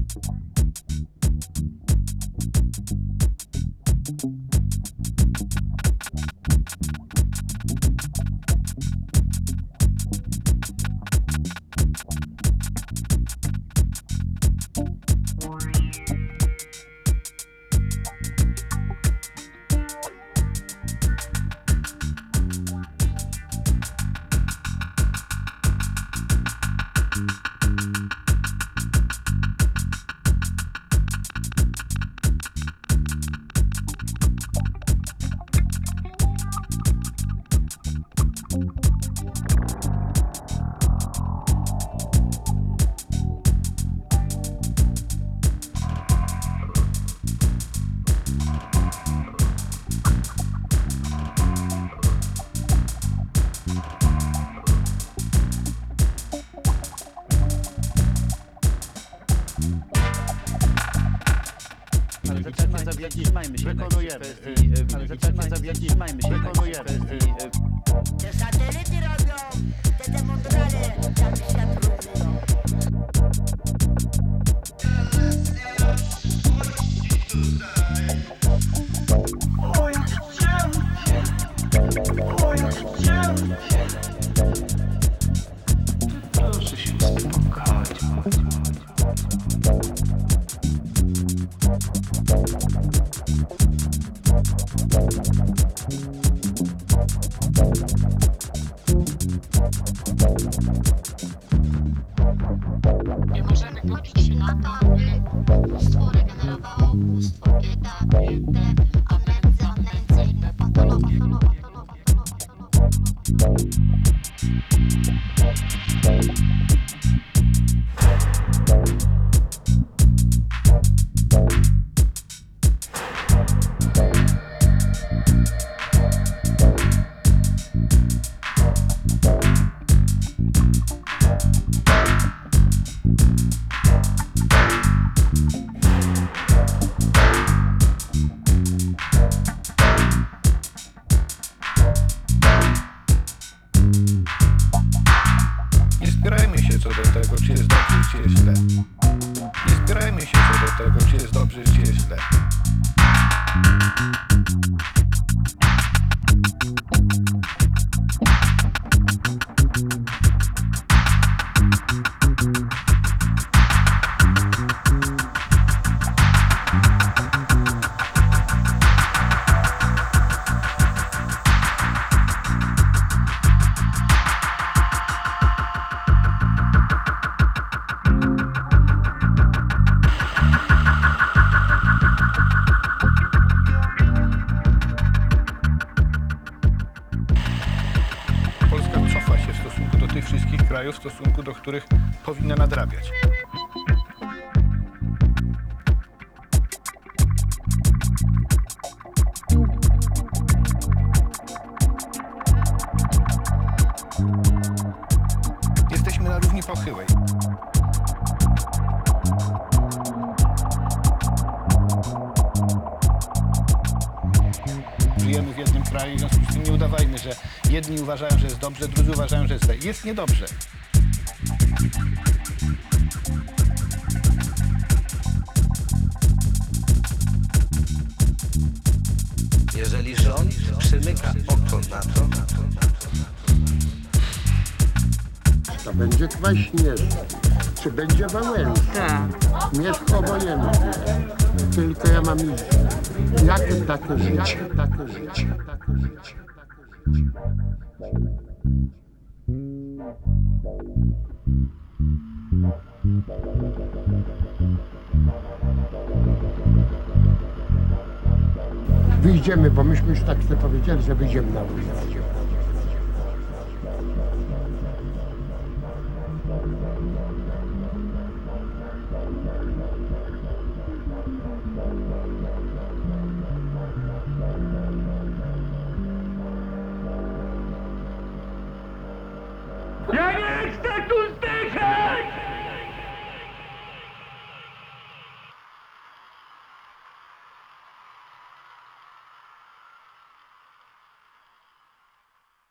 Zatrzymajmy się. Wykonujemy. Ale zatrzymajmy się. Wykonujemy. Te satelity robią, te demonstrale, jak świat równy. Proszę się uspokoić. Nie możemy godzić się na to, by bóstwo regenerowało bóstwo, bieda, biedę, a nędzy, inne patologie. Nie spierajmy się co do tego, czy jest dobrze, czy jest źle. Nie spierajmy się co do tego, czy jest dobrze, czy jest źle. Polska cofa się w stosunku do tych wszystkich krajów, w stosunku do których powinna nadrabiać. Jesteśmy na równi pochyłej. Żyjemy w jednym kraju, w związku z tym nie udawajmy, że jedni uważają, że jest dobrze, drudzy uważają, że jest źle. Jest niedobrze. Jeżeli rząd przymyka oko na to, To będzie kwaśnierz, czy będzie wałęsa. Mieszko obojętnie. Tylko ja mam iść. Jakie takie życie, takie życie, takie życie, takie życie. Wyjdziemy, bo myśmy już tak sobie powiedzieli, że wyjdziemy na ulicę. Ja nie chcę tu